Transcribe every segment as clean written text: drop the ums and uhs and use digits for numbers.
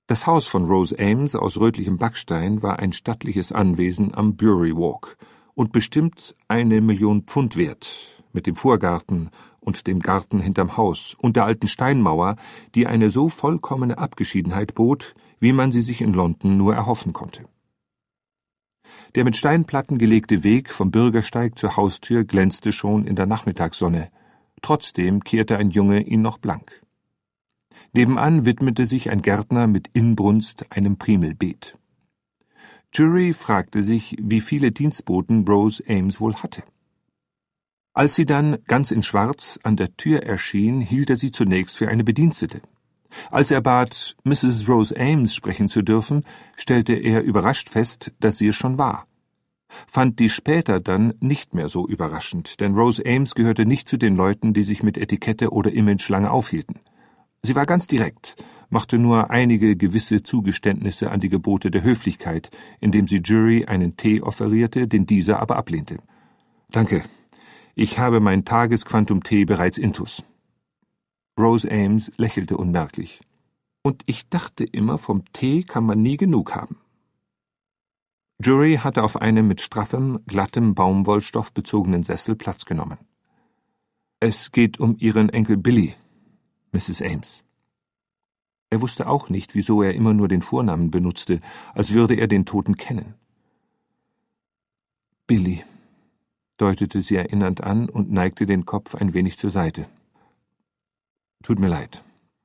Das Haus von Rose Ames aus rötlichem Backstein war ein stattliches Anwesen am Bury Walk und bestimmt 1.000.000 Pfund wert, mit dem Vorgarten und dem Garten hinterm Haus und der alten Steinmauer, die eine so vollkommene Abgeschiedenheit bot, wie man sie sich in London nur erhoffen konnte. Der mit Steinplatten gelegte Weg vom Bürgersteig zur Haustür glänzte schon in der Nachmittagssonne. Trotzdem kehrte ein Junge ihn noch blank. Nebenan widmete sich ein Gärtner mit Inbrunst einem Primelbeet. Jury fragte sich, wie viele Dienstboten Rose Ames wohl hatte. Als sie dann, ganz in Schwarz, an der Tür erschien, hielt er sie zunächst für eine Bedienstete. Als er bat, Mrs. Rose Ames sprechen zu dürfen, stellte er überrascht fest, dass sie es schon war. Fand dies später dann nicht mehr so überraschend, denn Rose Ames gehörte nicht zu den Leuten, die sich mit Etikette oder Image lange aufhielten. Sie war ganz direkt, machte nur einige gewisse Zugeständnisse an die Gebote der Höflichkeit, indem sie Jury einen Tee offerierte, den dieser aber ablehnte. »Danke, ich habe mein Tagesquantum-Tee bereits intus.« Rose Ames lächelte unmerklich. »Und ich dachte immer, vom Tee kann man nie genug haben.« Jury hatte auf einem mit straffem, glattem Baumwollstoff bezogenen Sessel Platz genommen. »Es geht um Ihren Enkel Billy, Mrs. Ames.« Er wusste auch nicht, wieso er immer nur den Vornamen benutzte, als würde er den Toten kennen. »Billy«, deutete sie erinnernd an und neigte den Kopf ein wenig zur Seite. »Tut mir leid.«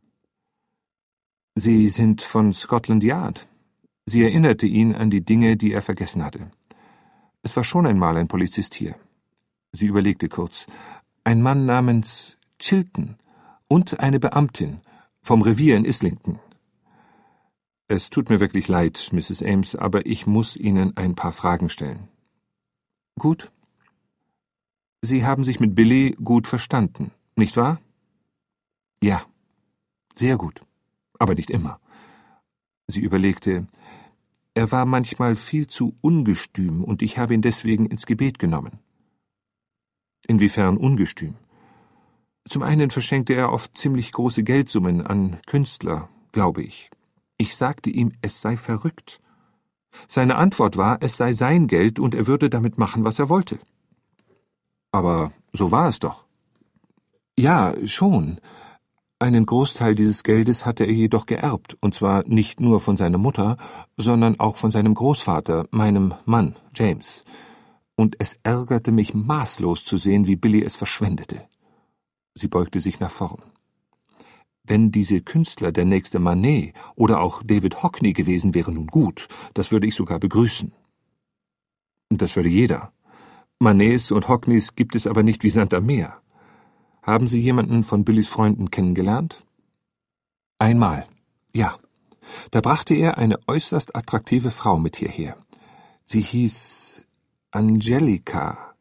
»Sie sind von Scotland Yard.« Sie erinnerte ihn an die Dinge, die er vergessen hatte. Es war schon einmal ein Polizist hier. Sie überlegte kurz. Ein Mann namens Chilton und eine Beamtin vom Revier in Islington. »Es tut mir wirklich leid, Mrs. Ames, aber ich muss Ihnen ein paar Fragen stellen.« »Gut.« »Sie haben sich mit Billy gut verstanden, nicht wahr?« »Ja, sehr gut, aber nicht immer.« Sie überlegte. »Er war manchmal viel zu ungestüm, und ich habe ihn deswegen ins Gebet genommen.« »Inwiefern ungestüm?« »Zum einen verschenkte er oft ziemlich große Geldsummen an Künstler, glaube ich. Ich sagte ihm, es sei verrückt. Seine Antwort war, es sei sein Geld und er würde damit machen, was er wollte.« »Aber so war es doch.« »Ja, schon. Einen Großteil dieses Geldes hatte er jedoch geerbt, und zwar nicht nur von seiner Mutter, sondern auch von seinem Großvater, meinem Mann, James. Und es ärgerte mich maßlos zu sehen, wie Billy es verschwendete.« Sie beugte sich nach vorn. »Wenn diese Künstler der nächste Manet oder auch David Hockney gewesen wären, nun gut, das würde ich sogar begrüßen.« »Das würde jeder. Manets und Hockneys gibt es aber nicht wie Sand am Meer. Haben Sie jemanden von Billys Freunden kennengelernt?« »Einmal, ja. Da brachte er eine äußerst attraktive Frau mit hierher. Sie hieß Angela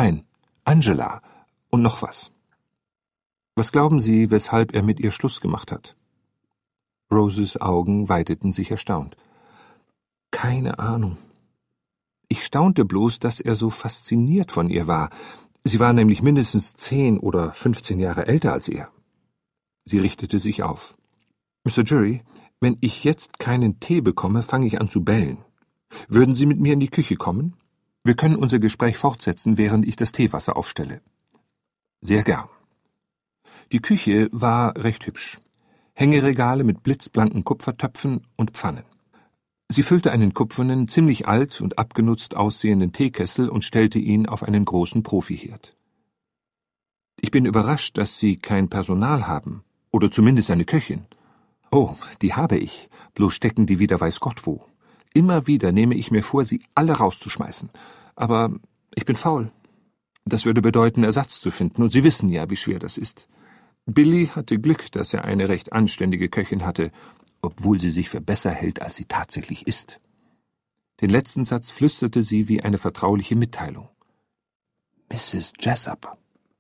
und noch was. Was glauben Sie, weshalb er mit ihr Schluss gemacht hat?« Roses Augen weiteten sich erstaunt. »Keine Ahnung. Ich staunte bloß, dass er so fasziniert von ihr war. Sie war nämlich mindestens 10 oder 15 Jahre älter als er.« Sie richtete sich auf. »Mr. Jury, wenn ich jetzt keinen Tee bekomme, fange ich an zu bellen. Würden Sie mit mir in die Küche kommen? Wir können unser Gespräch fortsetzen, während ich das Teewasser aufstelle.« »Sehr gern.« Die Küche war recht hübsch. Hängeregale mit blitzblanken Kupfertöpfen und Pfannen. Sie füllte einen kupfernen, ziemlich alt und abgenutzt aussehenden Teekessel und stellte ihn auf einen großen Profiherd. »Ich bin überrascht, dass Sie kein Personal haben, oder zumindest eine Köchin.« »Oh, die habe ich, bloß stecken die wieder weiß Gott wo. Immer wieder nehme ich mir vor, sie alle rauszuschmeißen. Aber ich bin faul. Das würde bedeuten, Ersatz zu finden, und Sie wissen ja, wie schwer das ist. Billy hatte Glück, dass er eine recht anständige Köchin hatte, obwohl sie sich für besser hält, als sie tatsächlich ist.« Den letzten Satz flüsterte sie wie eine vertrauliche Mitteilung. »Mrs. Jessup.«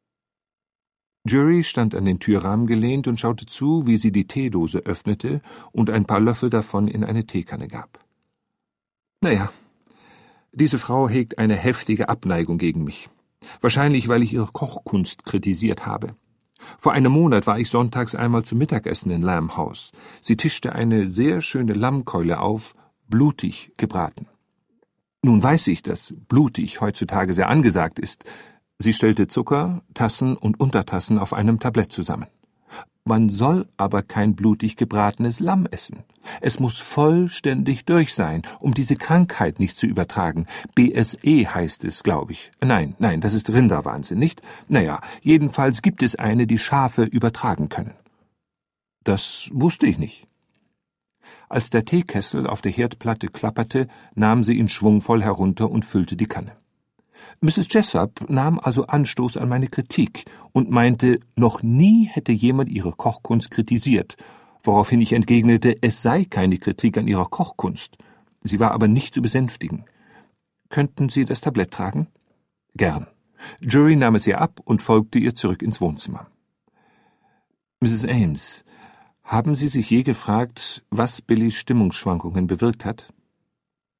Jury stand an den Türrahmen gelehnt und schaute zu, wie sie die Teedose öffnete und ein paar Löffel davon in eine Teekanne gab. »Naja, diese Frau hegt eine heftige Abneigung gegen mich. Wahrscheinlich, weil ich ihre Kochkunst kritisiert habe. Vor einem Monat war ich sonntags einmal zum Mittagessen in Lamb House. Sie tischte eine sehr schöne Lammkeule auf, blutig gebraten. Nun weiß ich, dass blutig heutzutage sehr angesagt ist. Sie stellte Zucker, Tassen und Untertassen auf einem Tablett zusammen. Man soll aber kein blutig gebratenes Lamm essen. Es muss vollständig durch sein, um diese Krankheit nicht zu übertragen. BSE heißt es, glaube ich. Nein, das ist Rinderwahnsinn, nicht? Naja, jedenfalls gibt es eine, die Schafe übertragen können. Das wusste ich nicht. Als der Teekessel auf der Herdplatte klapperte, nahm sie ihn schwungvoll herunter und füllte die Kanne. Mrs. Jessup nahm also Anstoß an meine Kritik und meinte, noch nie hätte jemand ihre Kochkunst kritisiert, woraufhin ich entgegnete, es sei keine Kritik an ihrer Kochkunst. Sie war aber nicht zu besänftigen. Könnten Sie das Tablett tragen? Gern. Jury nahm es ihr ab und folgte ihr zurück ins Wohnzimmer. Mrs. Ames, haben Sie sich je gefragt, was Billys Stimmungsschwankungen bewirkt hat?